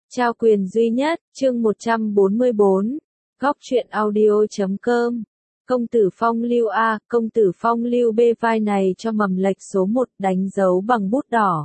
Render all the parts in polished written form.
Trao quyền duy nhất, chương 144, góc truyện audio.com. Công tử phong lưu A, công tử phong lưu B, vai này cho mầm lệch số 1 đánh dấu bằng bút đỏ.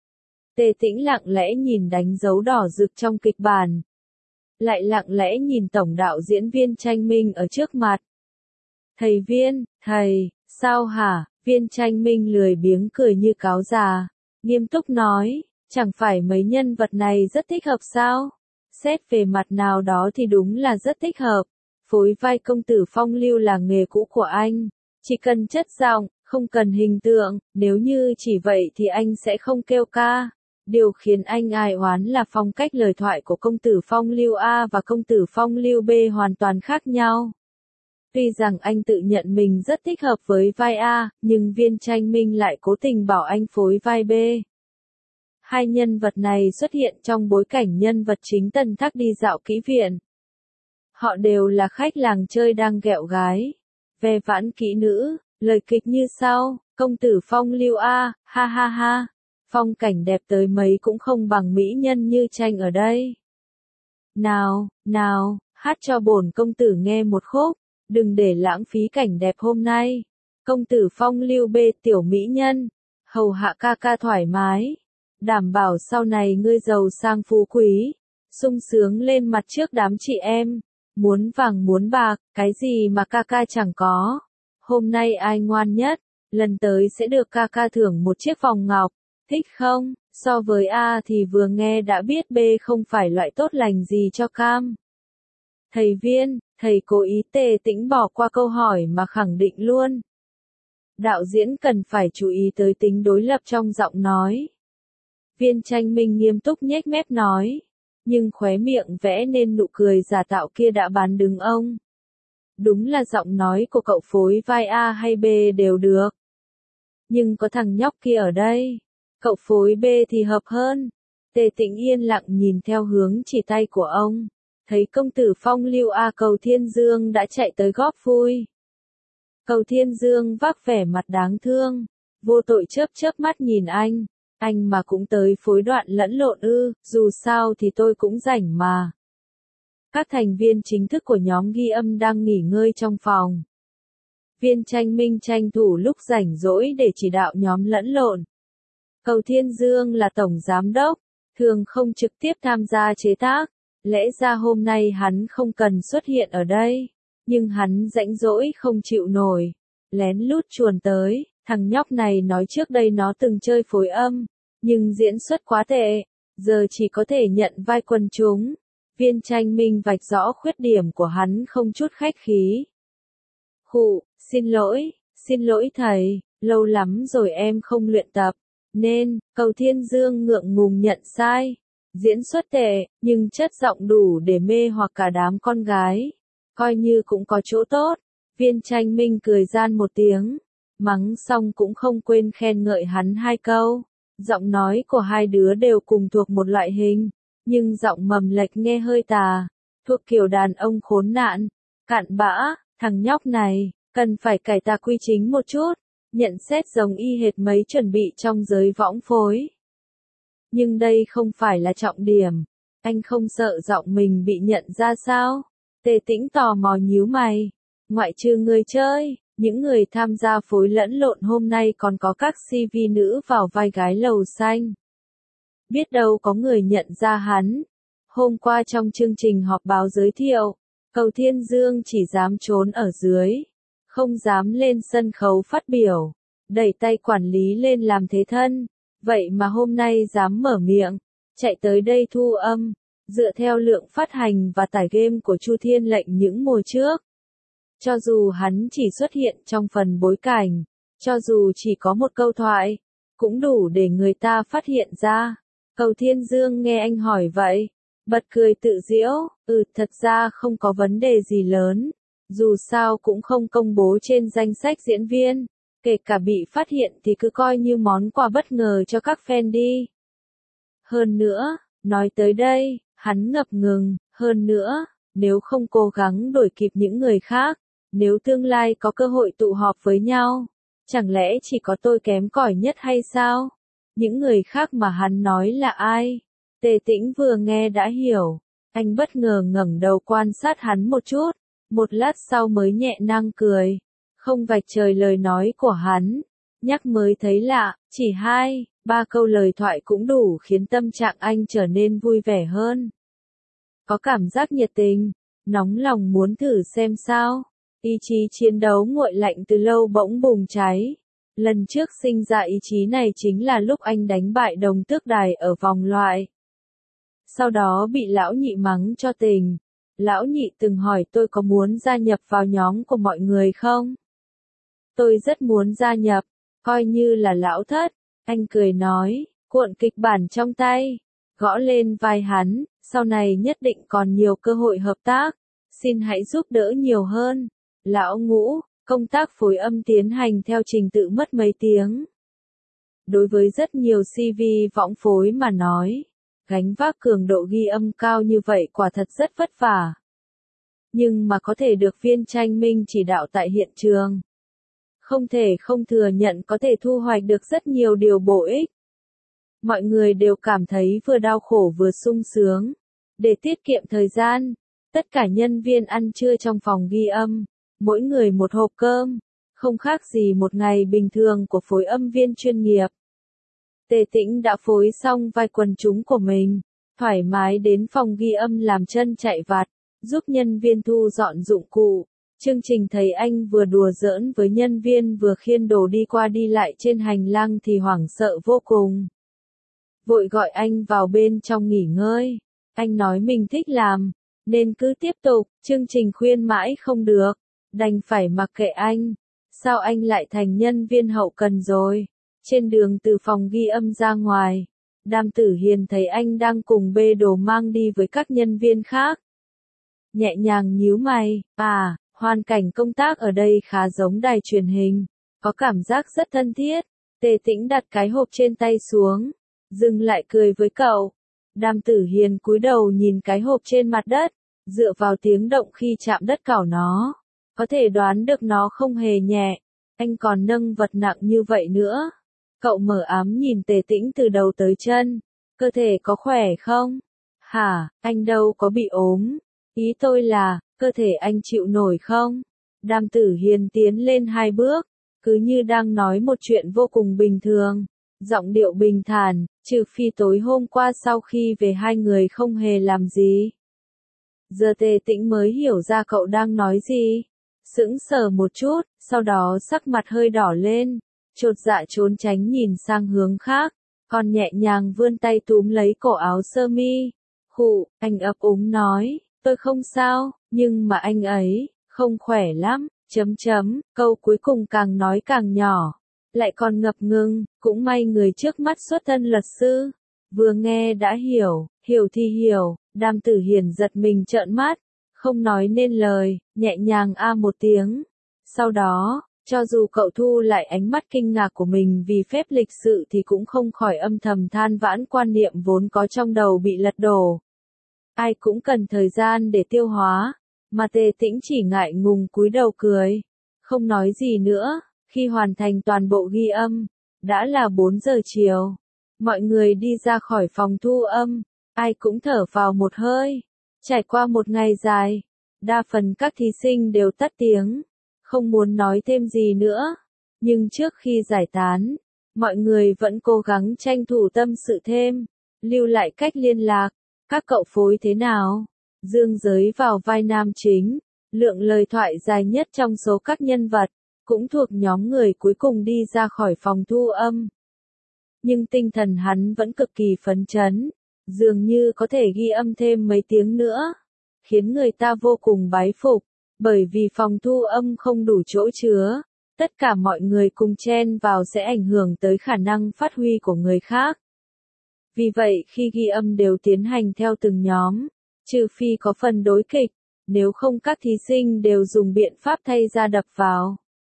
Tề Tĩnh lặng lẽ nhìn đánh dấu đỏ rực trong kịch bản. Lại lặng lẽ nhìn tổng đạo diễn Viên Tranh Minh ở trước mặt. Thầy Viên, thầy, sao hả? Viên Tranh Minh lười biếng cười như cáo già, nghiêm túc nói, chẳng phải mấy nhân vật này rất thích hợp sao? Xét về mặt nào đó thì đúng là rất thích hợp. Phối vai công tử phong lưu là nghề cũ của anh. Chỉ cần chất giọng, không cần hình tượng, nếu như chỉ vậy thì anh sẽ không kêu ca. Điều khiến anh ai oán là phong cách lời thoại của công tử phong lưu A và công tử phong lưu B hoàn toàn khác nhau. Tuy rằng anh tự nhận mình rất thích hợp với vai A, nhưng Viên Tranh Minh lại cố tình bảo anh phối vai B. Hai nhân vật này xuất hiện trong bối cảnh nhân vật chính Tần Thác đi dạo kỹ viện. Họ đều là khách làng chơi đang ghẹo gái, ve vãn kỹ nữ, lời kịch như sau, công tử phong lưu A, ha ha ha, phong cảnh đẹp tới mấy cũng không bằng mỹ nhân như Tranh ở đây. Nào, nào, hát cho bổn công tử nghe một khúc, đừng để lãng phí cảnh đẹp hôm nay. Công tử phong lưu B, tiểu mỹ nhân, hầu hạ ca ca thoải mái, đảm bảo sau này ngươi giàu sang phú quý, sung sướng lên mặt trước đám chị em, muốn vàng muốn bạc, cái gì mà ca ca chẳng có. Hôm nay ai ngoan nhất, lần tới sẽ được ca ca thưởng một chiếc vòng ngọc, thích không? So với A thì vừa nghe đã biết B không phải loại tốt lành gì cho cam. Thầy Viên, thầy cố ý. Tề Tĩnh bỏ qua câu hỏi mà khẳng định luôn. Đạo diễn cần phải chú ý tới tính đối lập trong giọng nói. Viên Tranh Minh nghiêm túc nhếch mép nói, nhưng khóe miệng vẽ nên nụ cười giả tạo kia đã bán đứng ông. Đúng là giọng nói của cậu phối vai A hay B đều được. Nhưng có thằng nhóc kia ở đây, cậu phối B thì hợp hơn. Tề Tĩnh yên lặng nhìn theo hướng chỉ tay của ông, thấy công tử phong lưu A Cầu Thiên Dương đã chạy tới góp vui. Cầu Thiên Dương vác vẻ mặt đáng thương, vô tội chớp mắt nhìn anh mà cũng tới phối đoạn lẫn lộn ư, dù sao thì tôi cũng rảnh mà. Các thành viên chính thức của nhóm ghi âm đang nghỉ ngơi trong phòng. Viên Tranh Minh tranh thủ lúc rảnh rỗi để chỉ đạo nhóm lẫn lộn. Cầu Thiên Dương là tổng giám đốc, thường không trực tiếp tham gia chế tác, lẽ ra hôm nay hắn không cần xuất hiện ở đây, nhưng hắn rãnh rỗi không chịu nổi, lén lút chuồn tới. Thằng nhóc này nói trước đây nó từng chơi phối âm, nhưng diễn xuất quá tệ, giờ chỉ có thể nhận vai quần chúng. Viên Tranh Minh vạch rõ khuyết điểm của hắn không chút khách khí. Khụ, xin lỗi thầy, lâu lắm rồi em không luyện tập, nên, Cầu Thiên Dương ngượng ngùng nhận sai. Diễn xuất tệ, nhưng chất giọng đủ để mê hoặc cả đám con gái, coi như cũng có chỗ tốt. Viên Tranh Minh cười gian một tiếng. Mắng xong cũng không quên khen ngợi hắn hai câu. Giọng nói của hai đứa đều cùng thuộc một loại hình, nhưng giọng mầm lệch nghe hơi tà, thuộc kiểu đàn ông khốn nạn, cặn bã. Thằng nhóc này, cần phải cải tà quy chính một chút, nhận xét giống y hệt mấy chuẩn bị trong giới võng phối. Nhưng đây không phải là trọng điểm, anh không sợ giọng mình bị nhận ra sao? Tề Tĩnh tò mò nhíu mày, ngoại trừ người chơi. Những người tham gia phối lẫn lộn hôm nay còn có các CV nữ vào vai gái lầu xanh. Biết đâu có người nhận ra hắn. Hôm qua trong chương trình họp báo giới thiệu, Cầu Thiên Dương chỉ dám trốn ở dưới, không dám lên sân khấu phát biểu, đẩy tay quản lý lên làm thế thân. Vậy mà hôm nay dám mở miệng, chạy tới đây thu âm, dựa theo lượng phát hành và tải game của Chu Thiên Lệnh những mùa trước. Cho dù hắn chỉ xuất hiện trong phần bối cảnh, cho dù chỉ có một câu thoại, cũng đủ để người ta phát hiện ra. Cầu Thiên Dương nghe anh hỏi vậy, bật cười tự giễu, thật ra không có vấn đề gì lớn, dù sao cũng không công bố trên danh sách diễn viên, kể cả bị phát hiện thì cứ coi như món quà bất ngờ cho các fan đi. Hơn nữa, nói tới đây, hắn ngập ngừng, hơn nữa, nếu không cố gắng đuổi kịp những người khác, nếu tương lai có cơ hội tụ họp với nhau, chẳng lẽ chỉ có tôi kém cỏi nhất hay sao? Những người khác mà hắn nói là ai? Tề Tĩnh vừa nghe đã hiểu. Anh bất ngờ ngẩng đầu quan sát hắn một chút, một lát sau mới nhẹ năng cười. Không vạch trời lời nói của hắn, nhắc mới thấy lạ, chỉ 2-3 câu lời thoại cũng đủ khiến tâm trạng anh trở nên vui vẻ hơn. Có cảm giác nhiệt tình, nóng lòng muốn thử xem sao. Ý chí chiến đấu nguội lạnh từ lâu bỗng bùng cháy. Lần trước sinh ra ý chí này chính là lúc anh đánh bại Đồng Tước Đài ở vòng loại. Sau đó bị lão nhị mắng cho tình. Lão nhị từng hỏi tôi có muốn gia nhập vào nhóm của mọi người không? Tôi rất muốn gia nhập, coi như là lão thất. Anh cười nói, cuộn kịch bản trong tay, gõ lên vai hắn, sau này nhất định còn nhiều cơ hội hợp tác. Xin hãy giúp đỡ nhiều hơn. Lão ngũ, công tác phối âm tiến hành theo trình tự mất mấy tiếng. Đối với rất nhiều CV võng phối mà nói, gánh vác cường độ ghi âm cao như vậy quả thật rất vất vả. Nhưng mà có thể được Viên Tranh Minh chỉ đạo tại hiện trường. Không thể không thừa nhận có thể thu hoạch được rất nhiều điều bổ ích. Mọi người đều cảm thấy vừa đau khổ vừa sung sướng. Để tiết kiệm thời gian, tất cả nhân viên ăn trưa trong phòng ghi âm, mỗi người một hộp cơm, không khác gì một ngày bình thường của phối âm viên chuyên nghiệp. Tề Tĩnh đã phối xong vai quần chúng của mình, thoải mái đến phòng ghi âm làm chân chạy vặt, giúp nhân viên thu dọn dụng cụ. Chương trình thấy anh vừa đùa giỡn với nhân viên vừa khiêng đồ đi qua đi lại trên hành lang thì hoảng sợ vô cùng. Vội gọi anh vào bên trong nghỉ ngơi. Anh nói mình thích làm, nên cứ tiếp tục. Chương trình khuyên mãi không được, đành phải mặc kệ anh. Sao anh lại thành nhân viên hậu cần rồi? Trên đường từ phòng ghi âm ra ngoài, Đàm Tử Hiền thấy anh đang cùng bê đồ mang đi với các nhân viên khác. Nhẹ nhàng nhíu mày, hoàn cảnh công tác ở đây khá giống đài truyền hình, có cảm giác rất thân thiết. Tề Tĩnh đặt cái hộp trên tay xuống, dừng lại cười với cậu. Đàm Tử Hiền cúi đầu nhìn cái hộp trên mặt đất, dựa vào tiếng động khi chạm đất cào nó, có thể đoán được nó không hề nhẹ. Anh còn nâng vật nặng như vậy nữa. Cậu mở ám nhìn Tề Tĩnh từ đầu tới chân. Cơ thể có khỏe không? Hả, anh đâu có bị ốm. Ý tôi là, cơ thể anh chịu nổi không? Đàm Tử Hiền tiến lên 2 bước, cứ như đang nói một chuyện vô cùng bình thường. Giọng điệu bình thản, trừ phi tối hôm qua sau khi về hai người không hề làm gì. Giờ Tề Tĩnh mới hiểu ra cậu đang nói gì. Sững sờ một chút, sau đó sắc mặt hơi đỏ lên, chột dạ trốn tránh nhìn sang hướng khác, còn nhẹ nhàng vươn tay túm lấy cổ áo sơ mi. Anh ấp úng nói, tôi không sao, nhưng mà anh ấy, không khỏe lắm, câu cuối cùng càng nói càng nhỏ, lại còn ngập ngừng, cũng may người trước mắt xuất thân luật sư. Vừa nghe đã hiểu thì hiểu. Đàm Tử Hiền giật mình trợn mắt, không nói nên lời, nhẹ nhàng một tiếng. Sau đó, cho dù cậu thu lại ánh mắt kinh ngạc của mình vì phép lịch sự thì cũng không khỏi âm thầm than vãn quan niệm vốn có trong đầu bị lật đổ. Ai cũng cần thời gian để tiêu hóa, mà Tề Tĩnh chỉ ngại ngùng cúi đầu cười, không nói gì nữa. Khi hoàn thành toàn bộ ghi âm, đã là 4 giờ chiều. Mọi người đi ra khỏi phòng thu âm, ai cũng thở vào một hơi. Trải qua một ngày dài, đa phần các thí sinh đều tắt tiếng, không muốn nói thêm gì nữa. Nhưng trước khi giải tán, mọi người vẫn cố gắng tranh thủ tâm sự thêm, lưu lại cách liên lạc. Các cậu phối thế nào? Dương Giới vào vai nam chính, lượng lời thoại dài nhất trong số các nhân vật, cũng thuộc nhóm người cuối cùng đi ra khỏi phòng thu âm. Nhưng tinh thần hắn vẫn cực kỳ phấn chấn, dường như có thể ghi âm thêm mấy tiếng nữa, khiến người ta vô cùng bái phục, bởi vì phòng thu âm không đủ chỗ chứa, tất cả mọi người cùng chen vào sẽ ảnh hưởng tới khả năng phát huy của người khác. Vì vậy khi ghi âm đều tiến hành theo từng nhóm, trừ phi có phần đối kịch, nếu không các thí sinh đều dùng biện pháp thay ra đập vào.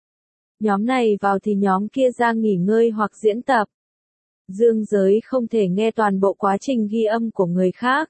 Nhóm này vào thì nhóm kia ra nghỉ ngơi hoặc diễn tập. Dương Giới không thể nghe toàn bộ quá trình ghi âm của người khác.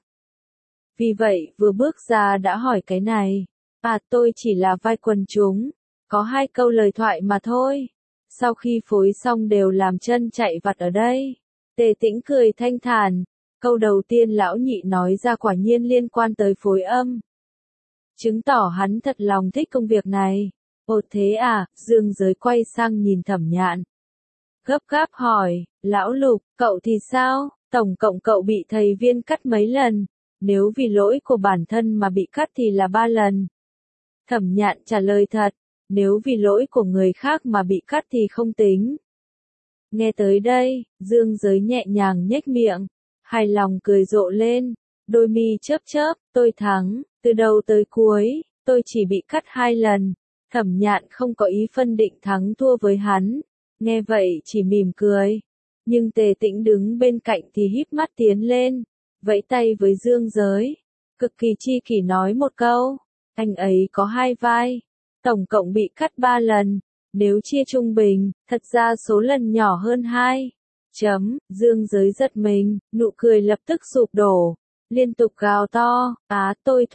Vì vậy vừa bước ra đã hỏi cái này. Tôi chỉ là vai quần chúng, có 2 câu lời thoại mà thôi. Sau khi phối xong đều làm chân chạy vặt ở đây. Tề Tĩnh cười thanh thản, Câu đầu tiên lão nhị nói ra quả nhiên liên quan tới phối âm. Chứng tỏ hắn thật lòng thích công việc này. Ồ thế à, Dương Giới quay sang nhìn Thẩm Nhạn. Gấp gáp hỏi, lão Lục, cậu thì sao, tổng cộng cậu bị thầy Viên cắt mấy lần, nếu vì lỗi của bản thân mà bị cắt thì là 3 lần. Thẩm Nhạn trả lời thật, nếu vì lỗi của người khác mà bị cắt thì không tính. Nghe tới đây, Dương Giới nhẹ nhàng nhếch miệng, hài lòng cười rộ lên, đôi mi chớp chớp, tôi thắng, từ đầu tới cuối, tôi chỉ bị cắt 2 lần. Thẩm Nhạn không có ý phân định thắng thua với hắn, nghe vậy chỉ mỉm cười. Nhưng Tề Tĩnh đứng bên cạnh thì híp mắt tiến lên, vẫy tay với Dương Giới, cực kỳ chi kỷ nói một câu, anh ấy có 2 vai, tổng cộng bị cắt 3 lần, nếu chia trung bình, thật ra số lần nhỏ hơn 2. Dương Giới giật mình, nụ cười lập tức sụp đổ, liên tục gào to, tôi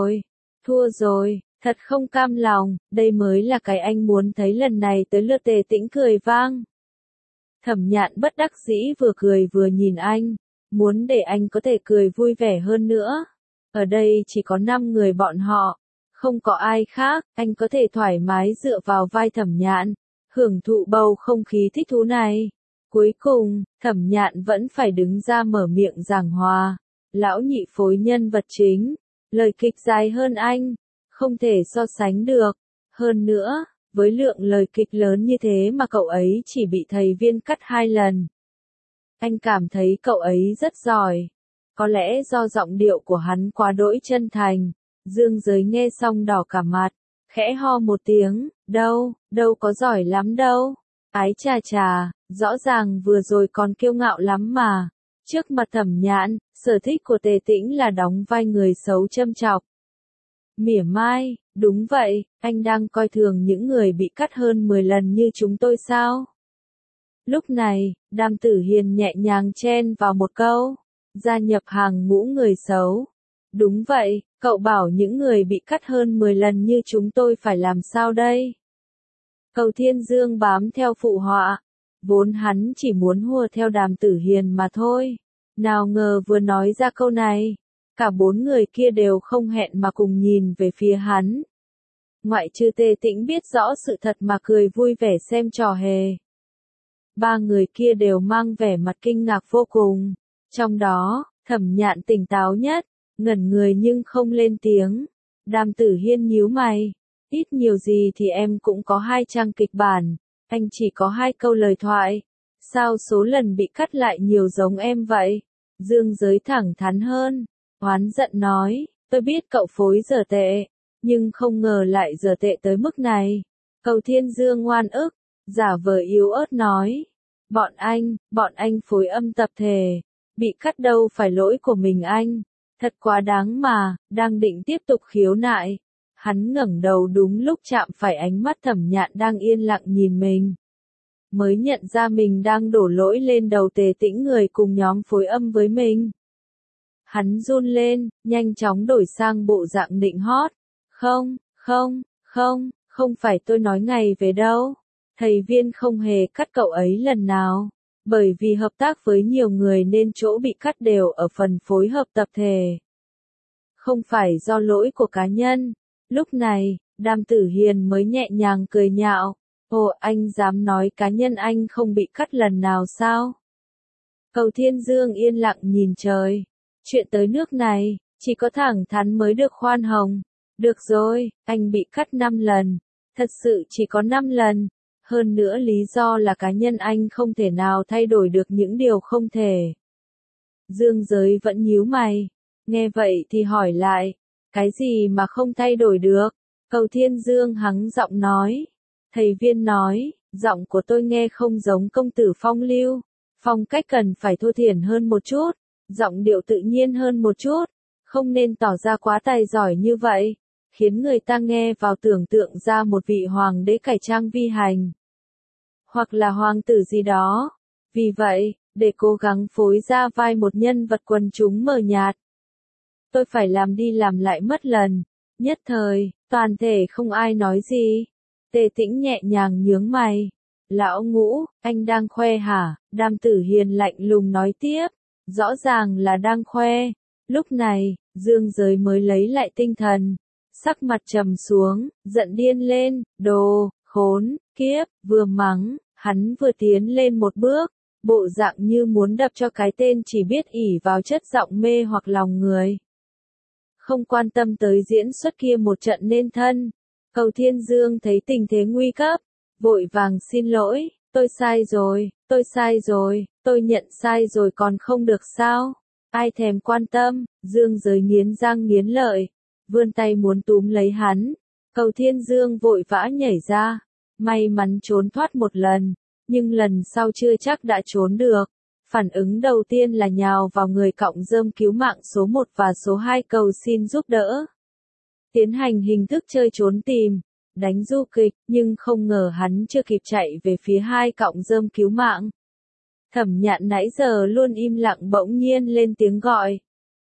thua rồi, thật không cam lòng, đây mới là cái anh muốn thấy. Lần này tới lượt Tề Tĩnh cười vang. Thẩm Nhạn bất đắc dĩ vừa cười vừa nhìn anh, muốn để anh có thể cười vui vẻ hơn nữa. Ở đây chỉ có 5 người bọn họ, không có ai khác, anh có thể thoải mái dựa vào vai Thẩm Nhạn, hưởng thụ bầu không khí thích thú này. Cuối cùng, Thẩm Nhạn vẫn phải đứng ra mở miệng giảng hòa. Lão nhị phối nhân vật chính, lời kịch dài hơn anh, không thể so sánh được. Hơn nữa, với lượng lời kịch lớn như thế mà cậu ấy chỉ bị thầy Viên cắt 2 lần. Anh cảm thấy cậu ấy rất giỏi. Có lẽ do giọng điệu của hắn quá đỗi chân thành. Dương Giới nghe xong đỏ cả mặt, khẽ ho một tiếng, đâu có giỏi lắm đâu. Ái chà chà, rõ ràng vừa rồi còn kiêu ngạo lắm mà. Trước mặt Thẩm Nhạn, sở thích của Tề Tĩnh là đóng vai người xấu châm chọc. Mỉa mai, đúng vậy, anh đang coi thường những người bị cắt hơn 10 lần như chúng tôi sao? Lúc này, Đàm Tử Hiền nhẹ nhàng chen vào một câu, gia nhập hàng ngũ người xấu. Đúng vậy, cậu bảo những người bị cắt hơn 10 lần như chúng tôi phải làm sao đây? Cầu Thiên Dương bám theo phụ họa, vốn hắn chỉ muốn hùa theo Đàm Tử Hiền mà thôi. Nào ngờ vừa nói ra câu này, cả 4 người kia đều không hẹn mà cùng nhìn về phía hắn. Ngoại trừ Tề Tĩnh biết rõ sự thật mà cười vui vẻ xem trò hề. 3 người kia đều mang vẻ mặt kinh ngạc vô cùng. Trong đó, Thẩm Nhạn tỉnh táo nhất, ngẩn người nhưng không lên tiếng. Đàm Tử Hiên nhíu mày, ít nhiều gì thì em cũng có 2 trang kịch bản, anh chỉ có 2 câu lời thoại. Sao số lần bị cắt lại nhiều giống em vậy? Dương Giới thẳng thắn hơn, oán giận nói, tôi biết cậu phối dở tệ, nhưng không ngờ lại dở tệ tới mức này. Cầu Thiên Dương ngoan ức, giả vờ yếu ớt nói, bọn anh phối âm tập thể, bị cắt đâu phải lỗi của mình anh, thật quá đáng mà. Đang định tiếp tục khiếu nại, hắn ngẩng đầu đúng lúc chạm phải ánh mắt Thẩm Nhạn đang yên lặng nhìn mình. Mới nhận ra mình đang đổ lỗi lên đầu Tề Tĩnh người cùng nhóm phối âm với mình. Hắn run lên, nhanh chóng đổi sang bộ dạng nịnh hót. Không phải tôi nói ngày về đâu. Thầy Viên không hề cắt cậu ấy lần nào. Bởi vì hợp tác với nhiều người nên chỗ bị cắt đều ở phần phối hợp tập thể. Không phải do lỗi của cá nhân. Lúc này, Đàm Tử Hiền mới nhẹ nhàng cười nhạo. Ồ, anh dám nói cá nhân anh không bị cắt lần nào sao? Cầu Thiên Dương yên lặng nhìn trời. Chuyện tới nước này, chỉ có thẳng thắn mới được khoan hồng. Được rồi, anh bị cắt 5 lần. Thật sự chỉ có 5 lần. Hơn nữa lý do là cá nhân anh không thể nào thay đổi được những điều không thể. Dương Giới vẫn nhíu mày. Nghe vậy thì hỏi lại. Cái gì mà không thay đổi được? Cầu Thiên Dương hắng giọng nói. Thầy Viên nói, giọng của tôi nghe không giống công tử Phong Lưu. Phong cách cần phải thô thiển hơn một chút. Giọng điệu tự nhiên hơn một chút. Không nên tỏ ra quá tài giỏi như vậy. Khiến người ta nghe vào tưởng tượng ra một vị hoàng đế cải trang vi hành. Hoặc là hoàng tử gì đó. Vì vậy, để cố gắng phối ra vai một nhân vật quần chúng mờ nhạt, tôi phải làm đi làm lại mất lần. Nhất thời, toàn thể không ai nói gì. Tề Tĩnh nhẹ nhàng nhướng mày. Lão Ngũ, anh đang khoe hả? Đàm Tử Hiền lạnh lùng nói tiếp. rõ ràng là đang khoe. Lúc này, Dương Giới mới lấy lại tinh thần, sắc mặt trầm xuống, giận điên lên, đồ, khốn, kiếp, vừa mắng, hắn vừa tiến lên một bước, bộ dạng như muốn đập cho cái tên chỉ biết ỷ vào chất giọng mê hoặc lòng người. Không quan tâm tới diễn xuất kia một trận nên thân. Cầu Thiên Dương thấy tình thế nguy cấp, vội vàng xin lỗi, tôi sai rồi, tôi nhận sai rồi còn không được sao? Ai thèm quan tâm, Dương Giới nghiến răng nghiến lợi, vươn tay muốn túm lấy hắn. Cầu Thiên Dương vội vã nhảy ra, may mắn trốn thoát một lần, nhưng lần sau chưa chắc đã trốn được. Phản ứng đầu tiên là nhào vào người cọng rơm cứu mạng số 1 và số 2 cầu xin giúp đỡ. Tiến hành hình thức chơi trốn tìm, đánh du kịch, nhưng không ngờ hắn chưa kịp chạy về phía 2 cọng rơm cứu mạng. Thẩm Nhạn nãy giờ luôn im lặng bỗng nhiên lên tiếng gọi.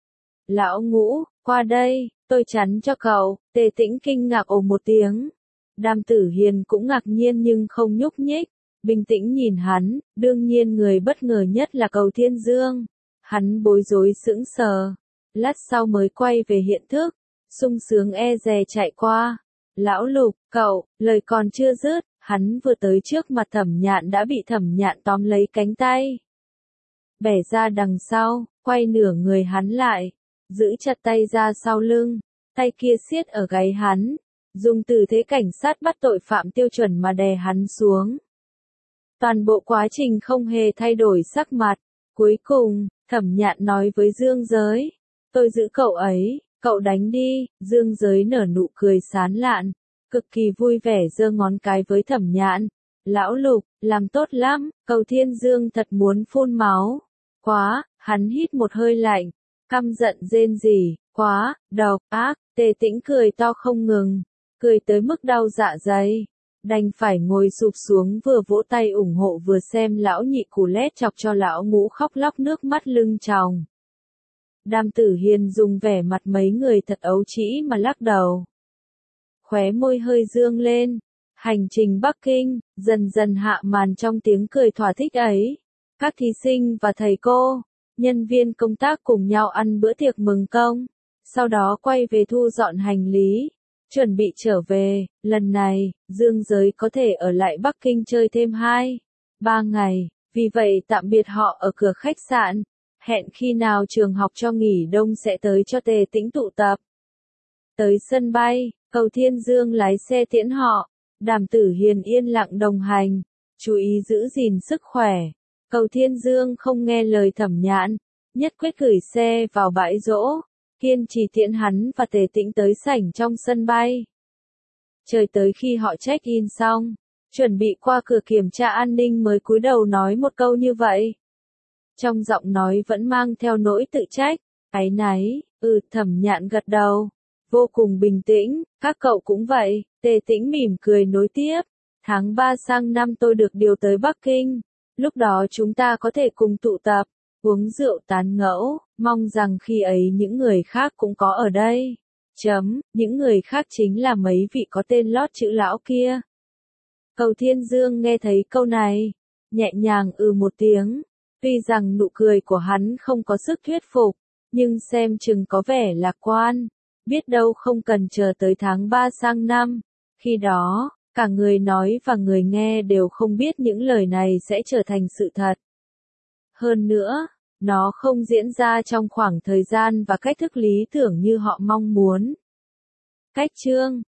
Lão Ngũ, qua đây, tôi chắn cho cậu. Tề Tĩnh kinh ngạc ồ một tiếng. Đàm Tử Hiền cũng ngạc nhiên nhưng không nhúc nhích, bình tĩnh nhìn hắn, đương nhiên người bất ngờ nhất là Cầu Thiên Dương. Hắn bối rối sững sờ, lát sau mới quay về hiện thức, sung sướng e dè chạy qua. Lão Lục, cậu, lời còn chưa dứt, hắn vừa tới trước mặt Thẩm Nhạn đã bị Thẩm Nhạn tóm lấy cánh tay. Bẻ ra đằng sau, quay nửa người hắn lại, giữ chặt tay ra sau lưng, tay kia siết ở gáy hắn, dùng tư thế cảnh sát bắt tội phạm tiêu chuẩn mà đè hắn xuống. Toàn bộ quá trình không hề thay đổi sắc mặt. Cuối cùng, Thẩm Nhạn nói với Dương Giới, tôi giữ cậu ấy, cậu đánh đi. Dương Giới nở nụ cười sán lạn, cực kỳ vui vẻ giơ ngón cái với Thẩm Nhạn. Lão Lục, làm tốt lắm. Cầu Thiên Dương thật muốn phun máu. Quá, hắn hít một hơi lạnh, căm giận rên rỉ, quá, độc, ác. Tề Tĩnh cười to không ngừng, cười tới mức đau dạ dày. Đành phải ngồi sụp xuống vừa vỗ tay ủng hộ vừa xem lão nhị cù lét chọc cho lão Ngũ khóc lóc nước mắt lưng tròng. Đàm Tử Hiền dùng vẻ mặt mấy người thật ấu trĩ mà lắc đầu. Khóe môi hơi dương lên. Hành trình Bắc Kinh, dần dần hạ màn trong tiếng cười thỏa thích ấy. Các thí sinh và thầy cô, nhân viên công tác cùng nhau ăn bữa tiệc mừng công. Sau đó quay về thu dọn hành lý. Chuẩn bị trở về, lần này, Dương Giới có thể ở lại Bắc Kinh chơi thêm 2-3 ngày, vì vậy tạm biệt họ ở cửa khách sạn, hẹn khi nào trường học cho nghỉ đông sẽ tới cho Tề Tĩnh tụ tập. Tới sân bay, Cầu Thiên Dương lái xe tiễn họ, Đàm Tử Hiền yên lặng đồng hành, chú ý giữ gìn sức khỏe. Cầu Thiên Dương không nghe lời Thẩm Nhạn, nhất quyết gửi xe vào bãi đỗ. Kiên trì tiễn hắn và Tề Tĩnh tới sảnh trong sân bay. Trời tới khi họ check-in xong, chuẩn bị qua cửa kiểm tra an ninh mới cúi đầu nói một câu như vậy. Trong giọng nói vẫn mang theo nỗi tự trách, áy náy. Thẩm Nhạn gật đầu, vô cùng bình tĩnh. Các cậu cũng vậy. Tề Tĩnh mỉm cười nối tiếp. Tháng 3 sang năm tôi được điều tới Bắc Kinh. Lúc đó chúng ta có thể cùng tụ tập, uống rượu tán ngẫu, mong rằng khi ấy những người khác cũng có ở đây. Những người khác chính là mấy vị có tên lót chữ lão kia. Cầu Thiên Dương nghe thấy câu này, nhẹ nhàng một tiếng. Tuy rằng nụ cười của hắn không có sức thuyết phục, nhưng xem chừng có vẻ lạc quan. Biết đâu không cần chờ tới tháng 3 sang năm. Khi đó, cả người nói và người nghe đều không biết những lời này sẽ trở thành sự thật. Hơn nữa, nó không diễn ra trong khoảng thời gian và cách thức lý tưởng như họ mong muốn. Cách chương